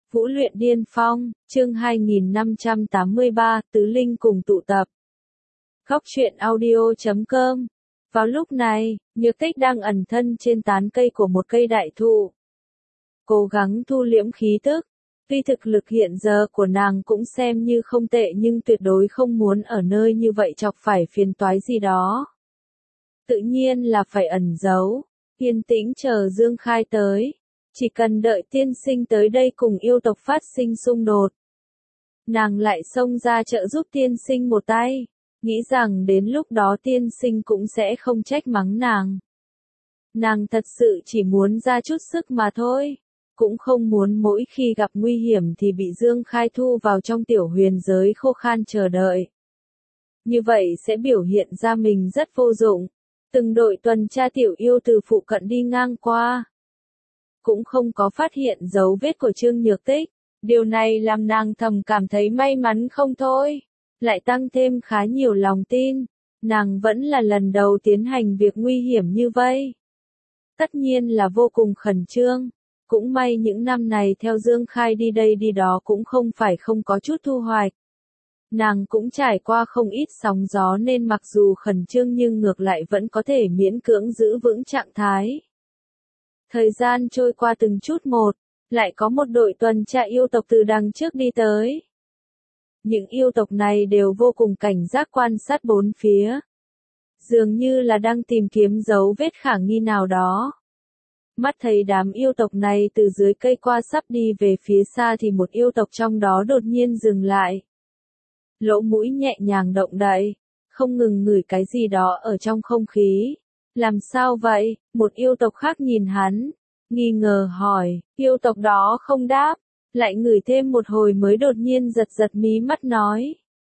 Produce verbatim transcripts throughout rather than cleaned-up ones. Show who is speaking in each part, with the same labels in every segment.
Speaker 1: Vũ luyện điên phong, chương hai nghìn năm trăm tám mươi ba, Tứ Linh cùng tụ tập. Góc truyện audio chấm com. Vào lúc này, Nhược Tích đang ẩn thân trên tán cây của một cây đại thụ. Cố gắng thu liễm khí tức. Tuy thực lực hiện giờ của nàng cũng xem như không tệ nhưng tuyệt đối không muốn ở nơi như vậy chọc phải phiền toái gì đó. Tự nhiên là phải ẩn giấu, yên tĩnh chờ Dương Khai tới. Chỉ cần đợi tiên sinh tới đây cùng yêu tộc phát sinh xung đột. Nàng lại xông ra trợ giúp tiên sinh một tay, nghĩ rằng đến lúc đó tiên sinh cũng sẽ không trách mắng nàng. Nàng thật sự chỉ muốn ra chút sức mà thôi, cũng không muốn mỗi khi gặp nguy hiểm thì bị Dương Khai thu vào trong tiểu huyền giới khô khan chờ đợi. Như vậy sẽ biểu hiện ra mình rất vô dụng. Từng đội tuần tra tiểu yêu từ phụ cận đi ngang qua, cũng không có phát hiện dấu vết của Trương Nhược Tích. Điều này làm nàng thầm cảm thấy may mắn không thôi, lại tăng thêm khá nhiều lòng tin. Nàng vẫn là lần đầu tiến hành việc nguy hiểm như vậy. Tất nhiên là vô cùng khẩn trương. Cũng may những năm này theo Dương Khai đi đây đi đó cũng không phải không có chút thu hoạch. Nàng cũng trải qua không ít sóng gió nên mặc dù khẩn trương nhưng ngược lại vẫn có thể miễn cưỡng giữ vững trạng thái. Thời gian trôi qua từng chút một, lại có một đội tuần tra yêu tộc từ đằng trước đi tới. Những yêu tộc này đều vô cùng cảnh giác quan sát bốn phía. Dường như là đang tìm kiếm dấu vết khả nghi nào đó. Mắt thấy đám yêu tộc này từ dưới cây qua sắp đi về phía xa thì một yêu tộc trong đó đột nhiên dừng lại. Lỗ mũi nhẹ nhàng động đậy, không ngừng ngửi cái gì đó ở trong không khí. Làm sao vậy? Một yêu tộc khác nhìn hắn, nghi ngờ hỏi, yêu tộc đó không đáp, lại ngửi thêm một hồi mới đột nhiên giật giật mí mắt nói.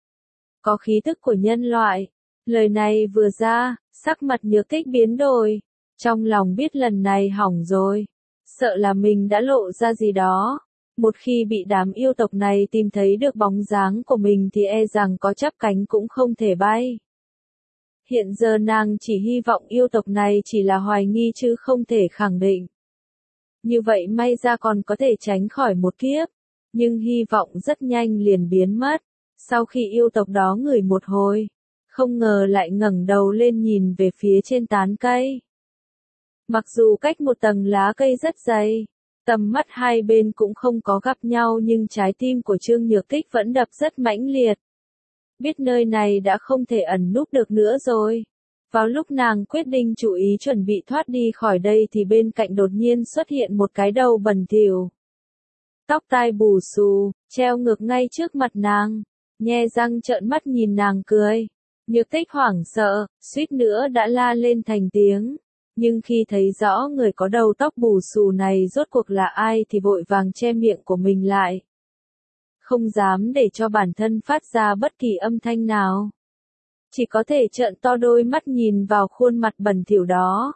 Speaker 1: Có khí tức của nhân loại. Lời này vừa ra, sắc mặt Nhược Tích biến đổi, trong lòng biết lần này hỏng rồi, sợ là mình đã lộ ra gì đó. Một khi bị đám yêu tộc này tìm thấy được bóng dáng của mình thì e rằng có chắp cánh cũng không thể bay. Hiện giờ nàng chỉ hy vọng yêu tộc này chỉ là hoài nghi chứ không thể khẳng định. Như vậy may ra còn có thể tránh khỏi một kiếp, nhưng hy vọng rất nhanh liền biến mất. Sau khi yêu tộc đó ngửi một hồi, không ngờ lại ngẩng đầu lên nhìn về phía trên tán cây. Mặc dù cách một tầng lá cây rất dày, tầm mắt hai bên cũng không có gặp nhau nhưng trái tim của Trương Nhược Tích vẫn đập rất mãnh liệt. Biết nơi này đã không thể ẩn núp được nữa rồi. Vào lúc nàng quyết định chú ý chuẩn bị thoát đi khỏi đây thì bên cạnh đột nhiên xuất hiện một cái đầu bẩn thỉu. Tóc tai bù xù, treo ngược ngay trước mặt nàng, nhe răng trợn mắt nhìn nàng cười. Nhược Tích hoảng sợ, suýt nữa đã la lên thành tiếng. Nhưng khi thấy rõ người có đầu tóc bù xù này rốt cuộc là ai thì vội vàng che miệng của mình lại. Không dám để cho bản thân phát ra bất kỳ âm thanh nào. Chỉ có thể trợn to đôi mắt nhìn vào khuôn mặt bẩn thỉu đó.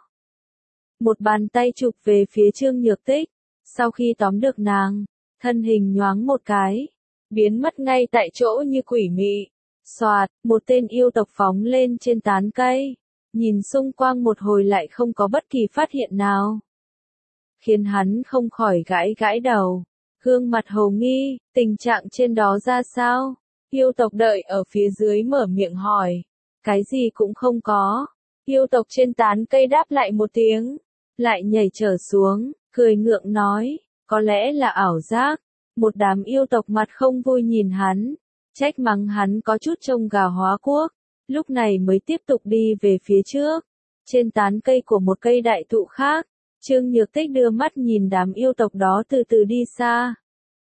Speaker 1: Một bàn tay chụp về phía Trương Nhược Tích. Sau khi tóm được nàng, thân hình nhoáng một cái, biến mất ngay tại chỗ như quỷ mị. Xoạt, một tên yêu tộc phóng lên trên tán cây. Nhìn xung quanh một hồi lại không có bất kỳ phát hiện nào. Khiến hắn không khỏi gãi gãi đầu. Gương mặt hồ nghi, tình trạng trên đó ra sao? Yêu tộc đợi ở phía dưới mở miệng hỏi. Cái gì cũng không có. Yêu tộc trên tán cây đáp lại một tiếng. Lại nhảy trở xuống, cười ngượng nói. Có lẽ là ảo giác. Một đám yêu tộc mặt không vui nhìn hắn. Trách mắng hắn có chút trông gà hóa quốc. Lúc này mới tiếp tục đi về phía trước. Trên tán cây của một cây đại thụ khác, Trương Nhược Tích đưa mắt nhìn đám yêu tộc đó từ từ đi xa.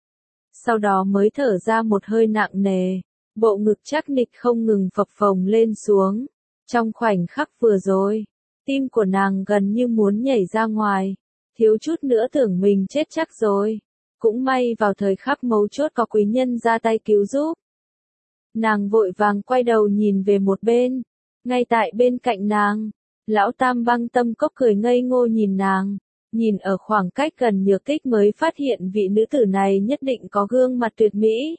Speaker 1: Sau đó mới thở ra một hơi nặng nề, bộ ngực chắc nịch không ngừng phập phồng lên xuống. Trong khoảnh khắc vừa rồi, tim của nàng gần như muốn nhảy ra ngoài, thiếu chút nữa tưởng mình chết chắc rồi. Cũng may vào thời khắc mấu chốt có quý nhân ra tay cứu giúp. Nàng vội vàng quay đầu nhìn về một bên, ngay tại bên cạnh nàng, lão Tam Băng Tâm Cốc cười ngây ngô nhìn nàng, nhìn ở khoảng cách gần Nhược Tích mới phát hiện vị nữ tử này nhất định có gương mặt tuyệt mỹ.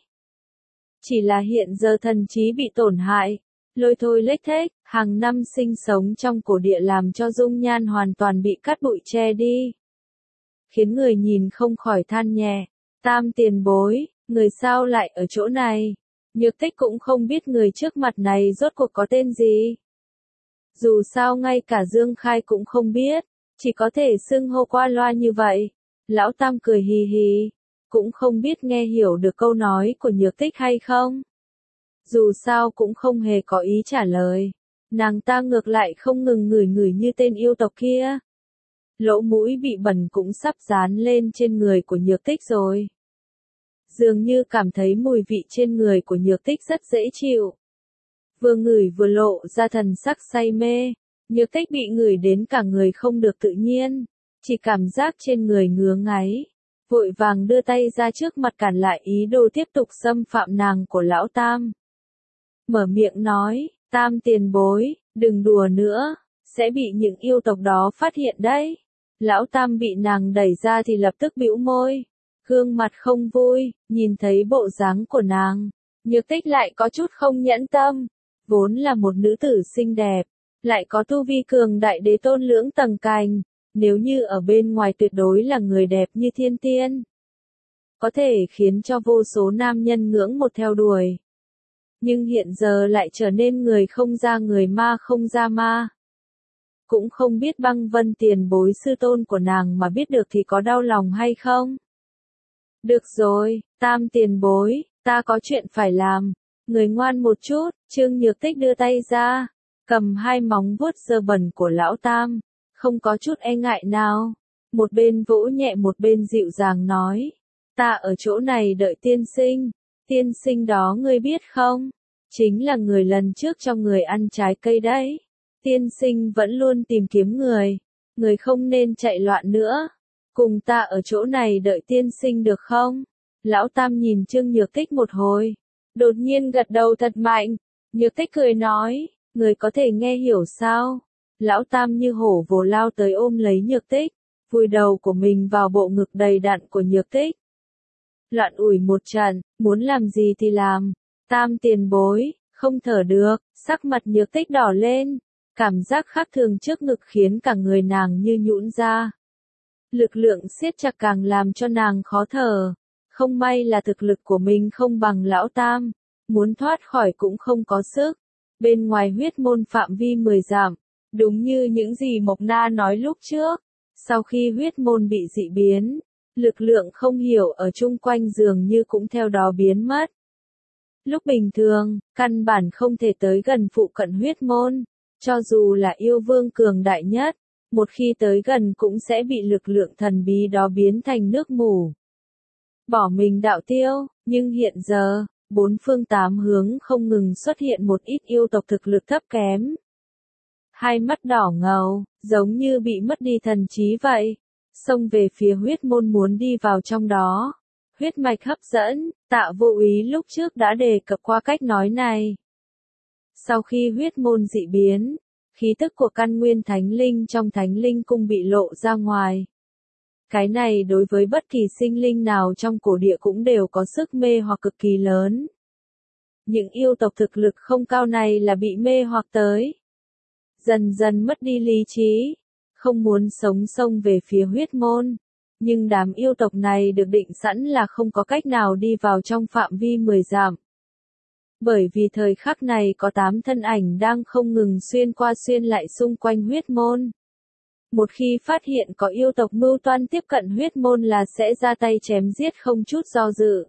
Speaker 1: Chỉ là hiện giờ thần trí bị tổn hại, lôi thôi lếch thếch, hàng năm sinh sống trong cổ địa làm cho dung nhan hoàn toàn bị cát bụi che đi. Khiến người nhìn không khỏi than nhẹ, Tam tiền bối, người sao lại ở chỗ này? Nhược tích cũng không biết người trước mặt này rốt cuộc có tên gì. Dù sao ngay cả Dương Khai cũng không biết, chỉ có thể xưng hô qua loa như vậy. Lão Tam cười hì hì, cũng không biết nghe hiểu được câu nói của Nhược tích hay không. Dù sao cũng không hề có ý trả lời. Nàng ta ngược lại không ngừng ngửi ngửi như tên yêu tộc kia. Lỗ mũi bị bẩn cũng sắp dán lên trên người của Nhược tích rồi. Dường như cảm thấy mùi vị trên người của Nhược tích rất dễ chịu. Vừa ngửi vừa lộ ra thần sắc say mê. Nhược tích bị ngửi đến cả người không được tự nhiên. Chỉ cảm giác trên người ngứa ngáy. Vội vàng đưa tay ra trước mặt cản lại ý đồ tiếp tục xâm phạm nàng của lão Tam. Mở miệng nói, Tam tiền bối, đừng đùa nữa, sẽ bị những yêu tộc đó phát hiện đấy. Lão Tam bị nàng đẩy ra thì lập tức bĩu môi. Gương mặt không vui, nhìn thấy bộ dáng của nàng. Nhược tích lại có chút không nhẫn tâm. Vốn là một nữ tử xinh đẹp, lại có tu vi cường đại đế tôn lưỡng tầng cành. Nếu như ở bên ngoài tuyệt đối là người đẹp như thiên tiên. Có thể khiến cho vô số nam nhân ngưỡng một theo đuổi. Nhưng hiện giờ lại trở nên người không ra người ma không ra ma. Cũng không biết Băng Vân tiền bối sư tôn của nàng mà biết được thì có đau lòng hay không? Được rồi, Tam tiền bối, ta có chuyện phải làm. Người ngoan một chút, Trương Nhược tích đưa tay ra, cầm hai móng vuốt dơ bẩn của lão Tam, không có chút e ngại nào. Một bên vỗ nhẹ một bên dịu dàng nói, ta ở chỗ này đợi tiên sinh, tiên sinh đó ngươi biết không? Chính là người lần trước cho người ăn trái cây đấy. Tiên sinh vẫn luôn tìm kiếm người, người không nên chạy loạn nữa. Cùng ta ở chỗ này đợi tiên sinh được không? Lão Tam nhìn Trương Nhược tích một hồi, đột nhiên gật đầu thật mạnh. Nhược tích cười nói, người có thể nghe hiểu sao? Lão Tam như hổ vồ lao tới ôm lấy Nhược tích, vùi đầu của mình vào bộ ngực đầy đặn của Nhược tích. Loạn ủi một trận, muốn làm gì thì làm. Tam tiền bối, không thở được, sắc mặt Nhược tích đỏ lên. Cảm giác khác thường trước ngực khiến cả người nàng như nhũn ra. Lực lượng siết chặt càng làm cho nàng khó thở. Không may là thực lực của mình không bằng lão Tam. Muốn thoát khỏi cũng không có sức. Bên ngoài huyết môn phạm vi mười dặm. Đúng như những gì Mộc Na nói lúc trước. Sau khi huyết môn bị dị biến, lực lượng không hiểu ở chung quanh dường như cũng theo đó biến mất. Lúc bình thường, căn bản không thể tới gần phụ cận huyết môn. Cho dù là yêu vương cường đại nhất, một khi tới gần cũng sẽ bị lực lượng thần bí đó biến thành nước mù. Bỏ mình đạo tiêu, nhưng hiện giờ, bốn phương tám hướng không ngừng xuất hiện một ít yêu tộc thực lực thấp kém. Hai mắt đỏ ngầu, giống như bị mất đi thần trí vậy. Xông về phía huyết môn muốn đi vào trong đó. Huyết mạch hấp dẫn, Tạ Vô Úy lúc trước đã đề cập qua cách nói này. Sau khi huyết môn dị biến, khí tức của căn nguyên thánh linh trong thánh linh cung bị lộ ra ngoài. Cái này đối với bất kỳ sinh linh nào trong cổ địa cũng đều có sức mê hoặc cực kỳ lớn. Những yêu tộc thực lực không cao này là bị mê hoặc tới. Dần dần mất đi lý trí, không muốn sống xông về phía huyết môn. Nhưng đám yêu tộc này được định sẵn là không có cách nào đi vào trong phạm vi mười dặm. Bởi vì thời khắc này có tám thân ảnh đang không ngừng xuyên qua xuyên lại xung quanh huyết môn. Một khi phát hiện có yêu tộc mưu toan tiếp cận huyết môn là sẽ ra tay chém giết không chút do dự.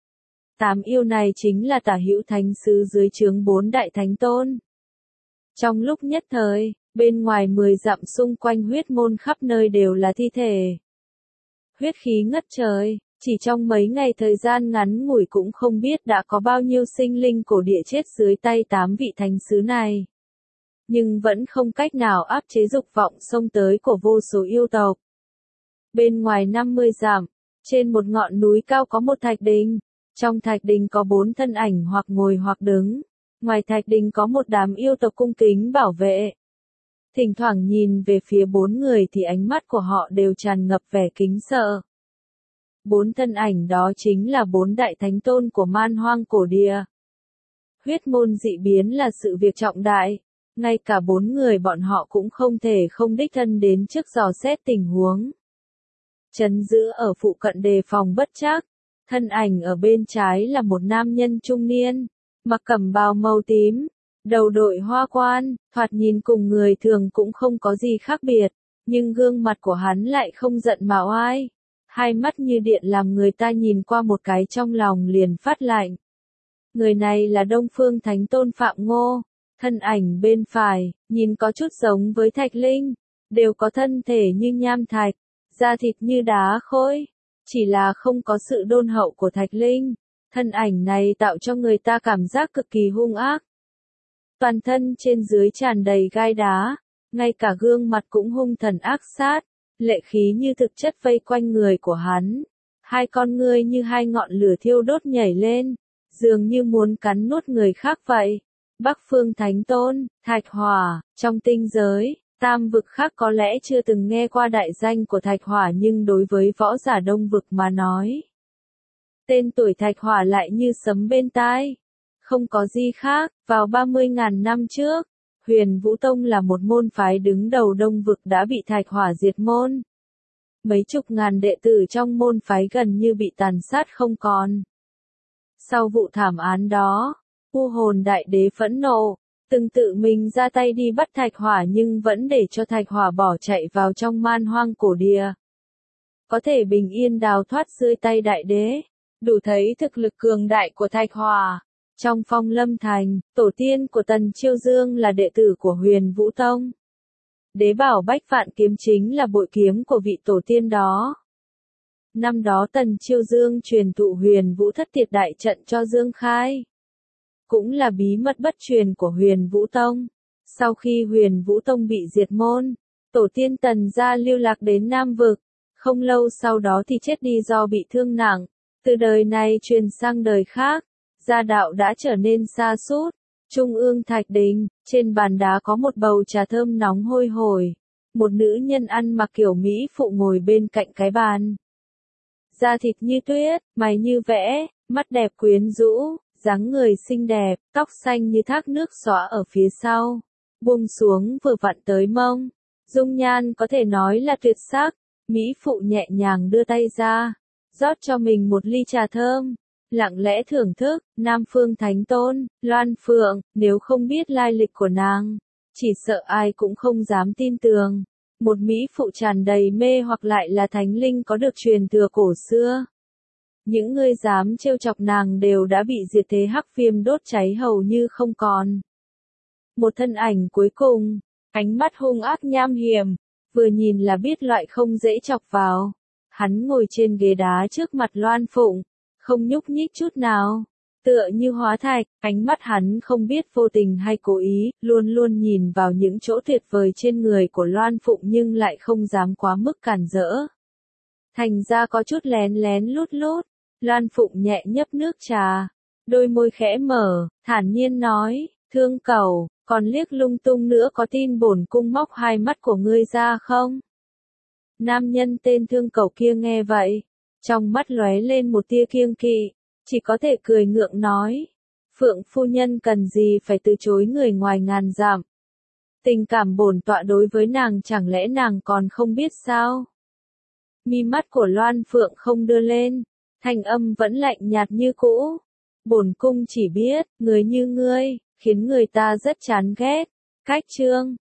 Speaker 1: Tám yêu này chính là Tả Hữu Thánh Sứ dưới trướng bốn đại thánh tôn. Trong lúc nhất thời, bên ngoài mười dặm xung quanh huyết môn khắp nơi đều là thi thể. Huyết khí ngất trời, chỉ trong mấy ngày thời gian ngắn ngủi cũng không biết đã có bao nhiêu sinh linh cổ địa chết dưới tay tám vị thánh sứ này. Nhưng vẫn không cách nào áp chế dục vọng xông tới của vô số yêu tộc. Bên ngoài năm mươi dặm, trên một ngọn núi cao có một thạch đình. Trong thạch đình có bốn thân ảnh hoặc ngồi hoặc đứng. Ngoài thạch đình có một đám yêu tộc cung kính bảo vệ. Thỉnh thoảng nhìn về phía bốn người thì ánh mắt của họ đều tràn ngập vẻ kính sợ. Bốn thân ảnh đó chính là bốn đại thánh tôn của man hoang cổ địa. Huyết môn dị biến là sự việc trọng đại. Ngay cả bốn người bọn họ cũng không thể không đích thân đến trước dò xét tình huống. Trấn giữ ở phụ cận đề phòng bất trắc, Thân ảnh ở bên trái là một nam nhân trung niên, mặc cẩm bào màu tím, đầu đội hoa quan, thoạt nhìn cùng người thường cũng không có gì khác biệt, nhưng gương mặt của hắn lại không giận mà oai. Hai mắt như điện làm người ta nhìn qua một cái trong lòng liền phát lạnh. Người này là Đông Phương Thánh Tôn Phạm Ngô, thân ảnh bên phải, nhìn có chút giống với Thạch Linh, đều có thân thể như nham thạch, da thịt như đá khối, chỉ là không có sự đôn hậu của Thạch Linh. Thân ảnh này tạo cho người ta cảm giác cực kỳ hung ác. Toàn thân trên dưới tràn đầy gai đá, ngay cả gương mặt cũng hung thần ác sát, lệ khí như thực chất vây quanh người của hắn. Hai con ngươi như hai ngọn lửa thiêu đốt nhảy lên, dường như muốn cắn nuốt người khác vậy. Bắc Phương Thánh Tôn, Thạch Hỏa, trong tinh giới, tam vực khác có lẽ chưa từng nghe qua đại danh của Thạch Hỏa nhưng đối với võ giả đông vực mà nói, tên tuổi Thạch Hỏa lại như sấm bên tai. Không có gì khác, vào ba mươi nghìn năm trước, Huyền Vũ Tông là một môn phái đứng đầu đông vực đã bị Thạch Hỏa diệt môn. Mấy chục ngàn đệ tử trong môn phái gần như bị tàn sát không còn. Sau vụ thảm án đó, U Hồn Đại Đế phẫn nộ, từng tự mình ra tay đi bắt Thạch Hỏa nhưng vẫn để cho Thạch Hỏa bỏ chạy vào trong man hoang cổ địa. Có thể bình yên đào thoát dưới tay Đại Đế, đủ thấy thực lực cường đại của Thạch Hỏa. Trong Phong Lâm Thành, tổ tiên của Tần Chiêu Dương là đệ tử của Huyền Vũ Tông. Đế bảo Bách Vạn Kiếm chính là bội kiếm của vị tổ tiên đó. Năm đó Tần Chiêu Dương truyền thụ Huyền Vũ Thất Tiệt Đại Trận cho Dương Khai. Cũng là bí mật bất truyền của Huyền Vũ Tông. Sau khi Huyền Vũ Tông bị diệt môn, tổ tiên Tần gia lưu lạc đến Nam Vực. Không lâu sau đó thì chết đi do bị thương nặng. Từ đời này truyền sang đời khác. Gia đạo đã trở nên sa sút. Trung ương thạch đình, trên bàn đá có một bầu trà thơm nóng hôi hổi. Một nữ nhân ăn mặc kiểu mỹ phụ ngồi bên cạnh cái bàn. Da thịt như tuyết, mày như vẽ, mắt đẹp quyến rũ, dáng người xinh đẹp, tóc xanh như thác nước xõa ở phía sau, buông xuống vừa vặn tới mông. Dung nhan có thể nói là tuyệt sắc. Mỹ phụ nhẹ nhàng đưa tay ra, rót cho mình một ly trà thơm. Lặng lẽ thưởng thức. Nam Phương Thánh Tôn, Loan Phượng, nếu không biết lai lịch của nàng, chỉ sợ ai cũng không dám tin tưởng. Một mỹ phụ tràn đầy mê hoặc lại là thánh linh có được truyền thừa cổ xưa. Những người dám trêu chọc nàng đều đã bị diệt thế hắc viêm đốt cháy hầu như không còn. Một thân ảnh cuối cùng, ánh mắt hung ác nham hiểm, vừa nhìn là biết loại không dễ chọc vào. Hắn ngồi trên ghế đá trước mặt Loan Phụng, không nhúc nhích chút nào, tựa như hóa thạch. Ánh mắt hắn không biết vô tình hay cố ý, luôn luôn nhìn vào những chỗ tuyệt vời trên người của Loan Phụng nhưng lại không dám quá mức cản rỡ. Thành ra có chút lén lén lút lút. Loan Phụng nhẹ nhấp nước trà, đôi môi khẽ mở, thản nhiên nói, Thương Cẩu, còn liếc lung tung nữa có tin bổn cung móc hai mắt của ngươi ra không? Nam nhân tên Thương Cẩu kia nghe vậy, trong mắt lóe lên một tia kiêng kỵ, chỉ có thể cười ngượng nói, Phượng phu nhân cần gì phải từ chối người ngoài ngàn dặm. Tình cảm bổn tọa đối với nàng chẳng lẽ nàng còn không biết sao? Mi mắt của Loan Phượng không đưa lên, thanh âm vẫn lạnh nhạt như cũ. Bổn cung chỉ biết, người như ngươi, khiến người ta rất chán ghét. Cách chương